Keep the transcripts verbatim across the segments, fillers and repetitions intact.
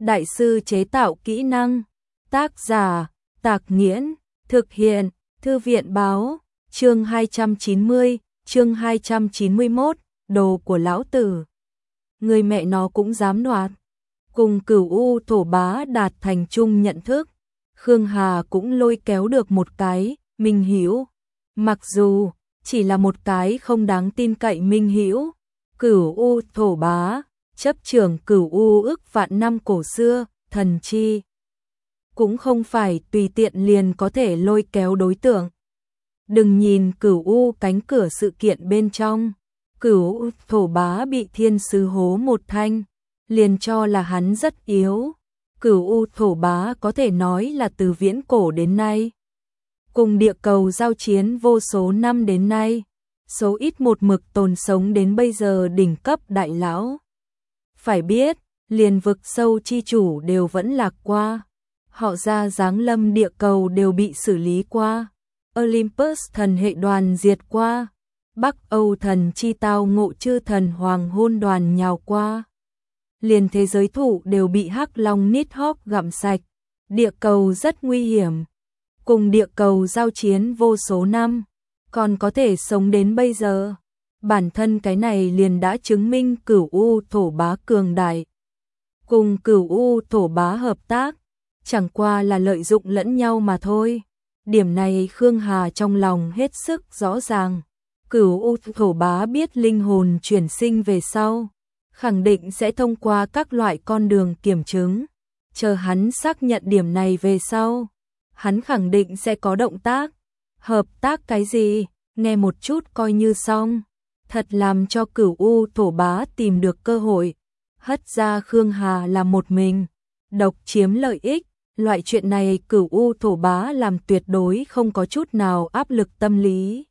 đại sư chế tạo kỹ năng. Tác giả, Tạc Nghiễn, thực hiện, Thư viện báo, chương hai trăm chín mươi, chương hai trăm chín mươi mốt, đồ của lão tử. Người mẹ nó cũng dám đoạt. Cùng Cửu U thổ bá đạt thành chung nhận thức, Khương Hà cũng lôi kéo được một cái Minh Hữu. Mặc dù chỉ là một cái không đáng tin cậy Minh Hữu, Cửu U thổ bá, chấp trưởng Cửu U ước vạn năm cổ xưa, thần chi. Cũng không phải tùy tiện liền có thể lôi kéo đối tượng. Đừng nhìn Cửu U cánh cửa sự kiện bên trong, Cửu U thổ bá bị thiên sứ hố một thanh, liền cho là hắn rất yếu. Cửu U thổ bá có thể nói là từ viễn cổ đến nay, cùng địa cầu giao chiến vô số năm đến nay, số ít một mực tồn sống đến bây giờ đỉnh cấp đại lão. Phải biết, liền vực sâu chi chủ đều vẫn lạc qua, họ ra giáng lâm địa cầu đều bị xử lý qua, Olympus thần hệ đoàn diệt qua, Bắc Âu thần chi tao ngộ chư thần hoàng hôn đoàn nhào qua. Liền thế giới thụ đều bị hắc long Nidhogg gặm sạch, địa cầu rất nguy hiểm. Cùng địa cầu giao chiến vô số năm, còn có thể sống đến bây giờ. Bản thân cái này liền đã chứng minh Cửu U thổ bá cường đại. Cùng Cửu U thổ bá hợp tác, chẳng qua là lợi dụng lẫn nhau mà thôi. Điểm này Khương Hà trong lòng hết sức rõ ràng. Cửu U thổ bá biết linh hồn chuyển sinh về sau, khẳng định sẽ thông qua các loại con đường kiểm chứng. Chờ hắn xác nhận điểm này về sau, hắn khẳng định sẽ có động tác. Hợp tác cái gì, nghe một chút coi như xong. Thật làm cho Cửu U thổ bá tìm được cơ hội, hất ra Khương Hà là một mình, độc chiếm lợi ích. Loại chuyện này Cửu U thổ bá làm tuyệt đối không có chút nào áp lực tâm lý.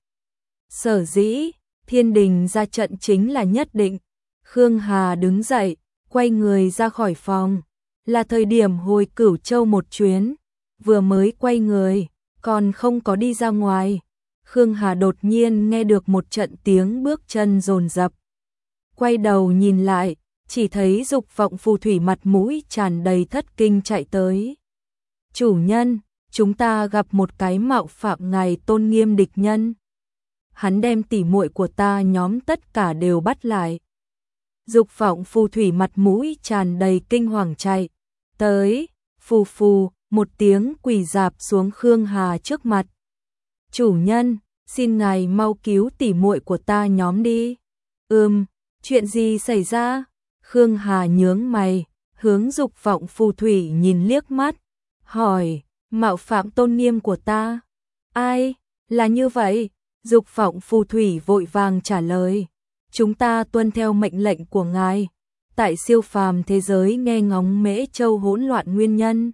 Sở dĩ, thiên đình ra trận chính là nhất định. Khương Hà đứng dậy, quay người ra khỏi phòng. Là thời điểm hồi Cửu Châu một chuyến, vừa mới quay người, còn không có đi ra ngoài. Khương Hà đột nhiên nghe được một trận tiếng bước chân dồn dập. Quay đầu nhìn lại, chỉ thấy Dục Vọng phù thủy mặt mũi tràn đầy thất kinh chạy tới. Chủ nhân, chúng ta gặp một cái mạo phạm ngài tôn nghiêm địch nhân. Hắn đem tỉ muội của ta nhóm tất cả đều bắt lại. Dục Vọng phù thủy mặt mũi tràn đầy kinh hoàng chạy tới, phù phù, một tiếng quỳ dạp xuống Khương Hà trước mặt. Chủ nhân, xin ngài mau cứu tỉ muội của ta nhóm đi. Ừm, chuyện gì xảy ra? Khương Hà nhướng mày, hướng Dục Vọng phù thủy nhìn liếc mắt, hỏi, mạo phạm tôn nghiêm của ta? Ai, là như vậy? Dục Vọng phù thủy vội vàng trả lời, chúng ta tuân theo mệnh lệnh của ngài, tại siêu phàm thế giới nghe ngóng Mễ Châu hỗn loạn nguyên nhân.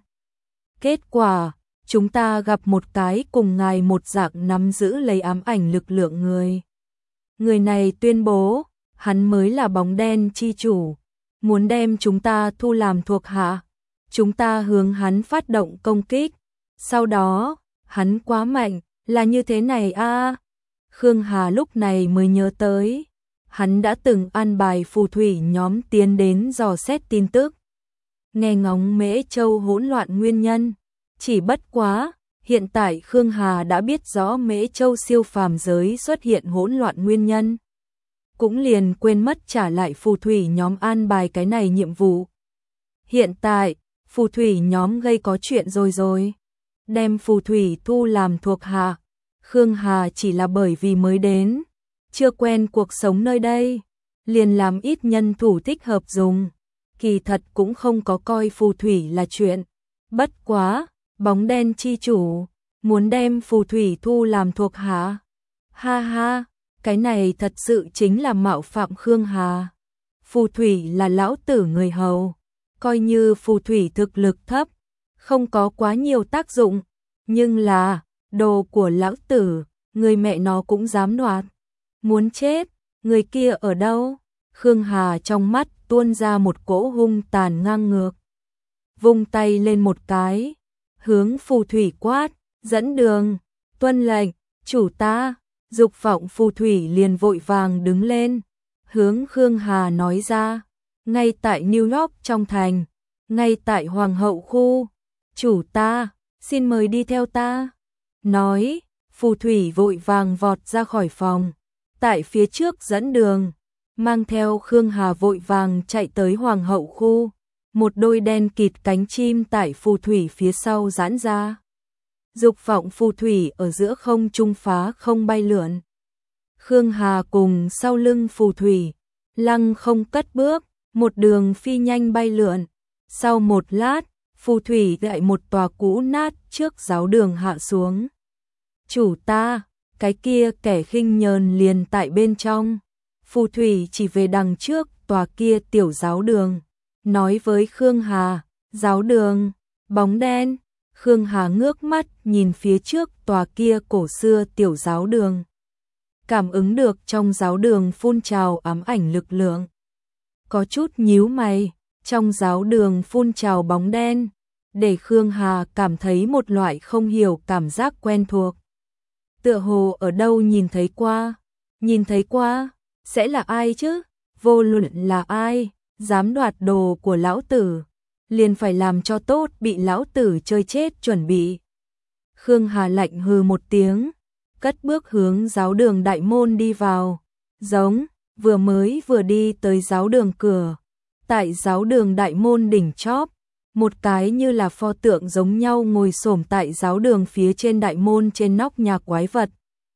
Kết quả, chúng ta gặp một cái cùng ngài một dạng nắm giữ lấy ám ảnh lực lượng người. Người này tuyên bố, hắn mới là bóng đen chi chủ, muốn đem chúng ta thu làm thuộc hạ. Chúng ta hướng hắn phát động công kích. Sau đó, hắn quá mạnh, là như thế này a. À. Khương Hà lúc này mới nhớ tới, hắn đã từng an bài phù thủy nhóm tiến đến dò xét tin tức, nghe ngóng Mễ Châu hỗn loạn nguyên nhân. Chỉ bất quá, hiện tại Khương Hà đã biết rõ Mễ Châu siêu phàm giới xuất hiện hỗn loạn nguyên nhân, cũng liền quên mất trả lại phù thủy nhóm an bài cái này nhiệm vụ. Hiện tại, phù thủy nhóm gây có chuyện rồi rồi, đem phù thủy thu làm thuộc hạ. Khương Hà chỉ là bởi vì mới đến, chưa quen cuộc sống nơi đây, liền làm ít nhân thủ thích hợp dùng, kỳ thật cũng không có coi phù thủy là chuyện. Bất quá, bóng đen chi chủ, muốn đem phù thủy thu làm thuộc hạ. Ha ha, cái này thật sự chính là mạo phạm Khương Hà. Phù thủy là lão tử người hầu, coi như phù thủy thực lực thấp, không có quá nhiều tác dụng, nhưng là, đồ của lão tử, người mẹ nó cũng dám đoạt. Muốn chết, người kia ở đâu? Khương Hà trong mắt tuôn ra một cỗ hung tàn ngang ngược. Vung tay lên một cái, hướng phù thủy quát, dẫn đường, tuân lệnh, chủ ta. Dục Vọng phù thủy liền vội vàng đứng lên, hướng Khương Hà nói ra, ngay tại New York trong thành, ngay tại Hoàng hậu khu. Chủ ta, xin mời đi theo ta. Nói, phù thủy vội vàng vọt ra khỏi phòng, tại phía trước dẫn đường, mang theo Khương Hà vội vàng chạy tới Hoàng hậu khu. Một đôi đen kịt cánh chim tại phù thủy phía sau giãn ra. Dục vọng phù thủy ở giữa không trung phá không bay lượn. Khương Hà cùng sau lưng phù thủy, lăng không cất bước, một đường phi nhanh bay lượn. Sau một lát, phù thủy tại một tòa cũ nát trước giáo đường hạ xuống. Chủ ta, cái kia kẻ khinh nhờn liền tại bên trong. Phù thủy chỉ về đằng trước tòa kia tiểu giáo đường, nói với Khương Hà, giáo đường, bóng đen. Khương Hà ngước mắt nhìn phía trước tòa kia cổ xưa tiểu giáo đường. Cảm ứng được trong giáo đường phun trào ám ảnh lực lượng. Có chút nhíu mày, trong giáo đường phun trào bóng đen, để Khương Hà cảm thấy một loại không hiểu cảm giác quen thuộc. Tựa hồ ở đâu nhìn thấy qua, nhìn thấy qua, sẽ là ai chứ? Vô luận là ai, dám đoạt đồ của lão tử, liền phải làm cho tốt bị lão tử chơi chết chuẩn bị. Khương Hà lạnh hừ một tiếng, cất bước hướng giáo đường đại môn đi vào, giống, vừa mới vừa đi tới giáo đường cửa. Tại giáo đường đại môn đỉnh chóp, một cái như là pho tượng giống nhau ngồi xổm tại giáo đường phía trên đại môn trên nóc nhà quái vật.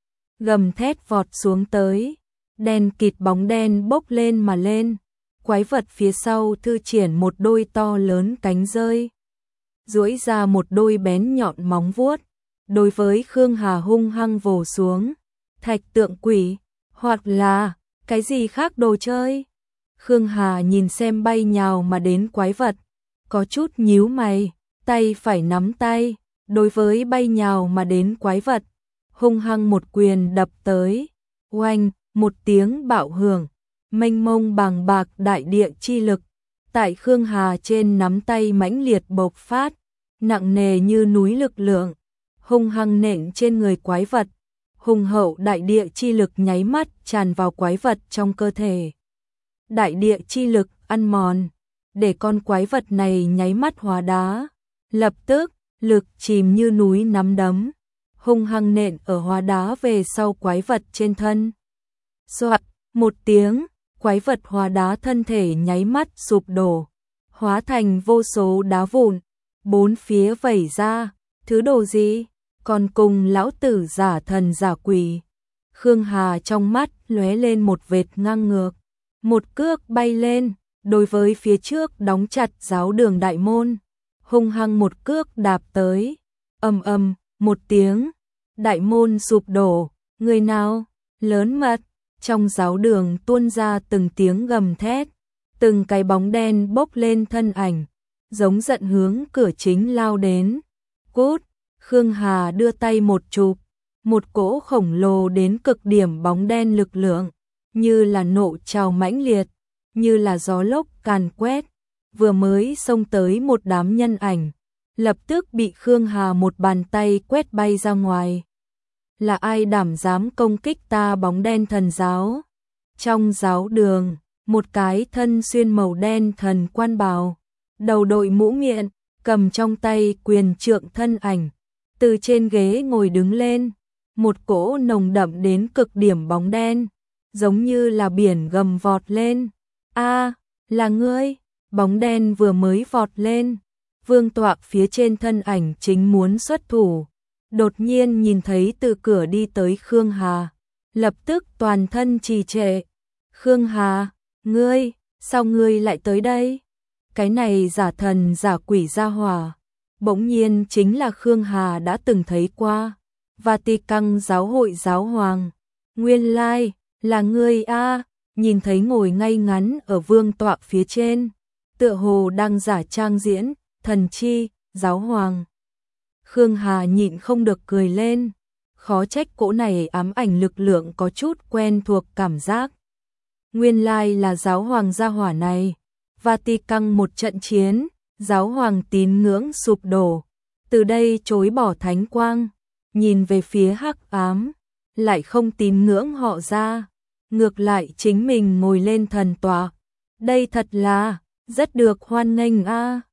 Gầm thét vọt xuống tới, đen kịt bóng đen bốc lên mà lên. Quái vật phía sau thư triển một đôi to lớn cánh rơi, duỗi ra một đôi bén nhọn móng vuốt, đối với Khương Hà hung hăng vồ xuống. Thạch tượng quỷ, hoặc là cái gì khác đồ chơi? Khương Hà nhìn xem bay nhào mà đến quái vật, có chút nhíu mày, tay phải nắm tay, đối với bay nhào mà đến quái vật, hung hăng một quyền đập tới. Oanh, một tiếng bạo hưởng, mênh mông bàng bạc đại địa chi lực, tại Khương Hà trên nắm tay mãnh liệt bộc phát, nặng nề như núi lực lượng, hung hăng nện trên người quái vật. Hùng hậu đại địa chi lực nháy mắt tràn vào quái vật trong cơ thể. Đại địa chi lực ăn mòn, để con quái vật này nháy mắt hóa đá. Lập tức, lực chìm như núi nắm đấm, hung hăng nện ở hóa đá về sau quái vật trên thân. Soạt, một tiếng, quái vật hóa đá thân thể nháy mắt sụp đổ, hóa thành vô số đá vụn, bốn phía vẩy ra. Thứ đồ gì? Còn cùng lão tử giả thần giả quỷ. Khương Hà trong mắt lóe lên một vệt ngang ngược, một cước bay lên, đối với phía trước đóng chặt giáo đường đại môn, hung hăng một cước đạp tới. Ầm ầm, một tiếng, đại môn sụp đổ. Người nào? Lớn mật. Trong giáo đường tuôn ra từng tiếng gầm thét, từng cái bóng đen bốc lên thân ảnh, giống giận hướng cửa chính lao đến. Cút! Khương Hà đưa tay một chụp, một cỗ khổng lồ đến cực điểm bóng đen lực lượng, như là nộ trào mãnh liệt, như là gió lốc càn quét, vừa mới xông tới một đám nhân ảnh, lập tức bị Khương Hà một bàn tay quét bay ra ngoài. Là ai đảm dám công kích ta bóng đen thần giáo? Trong giáo đường, một cái thân xuyên màu đen thần quan bào, đầu đội mũ miệng, cầm trong tay quyền trượng thân ảnh, từ trên ghế ngồi đứng lên, một cỗ nồng đậm đến cực điểm bóng đen, giống như là biển gầm vọt lên. A, là ngươi? Bóng đen vừa mới vọt lên, vương tọa phía trên thân ảnh chính muốn xuất thủ, đột nhiên nhìn thấy từ cửa đi tới Khương Hà, lập tức toàn thân trì trệ. Khương Hà, ngươi, sao ngươi lại tới đây? Cái này giả thần giả quỷ gia hỏa, bỗng nhiên chính là Khương Hà đã từng thấy qua, Vatican giáo hội giáo hoàng. Nguyên lai, like, là ngươi a. Nhìn thấy ngồi ngay ngắn ở vương tọa phía trên, tựa hồ đang giả trang diễn, thần chi, giáo hoàng. Khương Hà nhịn không được cười lên, khó trách cỗ này ám ảnh lực lượng có chút quen thuộc cảm giác. Nguyên lai là giáo hoàng gia hỏa này. Vatican một trận chiến, giáo hoàng tín ngưỡng sụp đổ, từ đây chối bỏ thánh quang, nhìn về phía hắc ám, lại không tín ngưỡng họ ra, ngược lại chính mình ngồi lên thần tọa. Đây thật là rất được hoan nghênh a.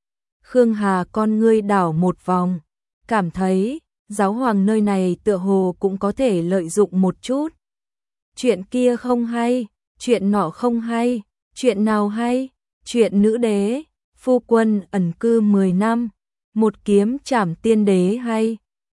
Khương Hà con ngươi đảo một vòng, cảm thấy giáo hoàng nơi này tựa hồ cũng có thể lợi dụng một chút. Chuyện kia không hay, chuyện nọ không hay, chuyện nào hay? Chuyện nữ đế, phu quân ẩn cư mười năm, một kiếm trảm tiên đế hay?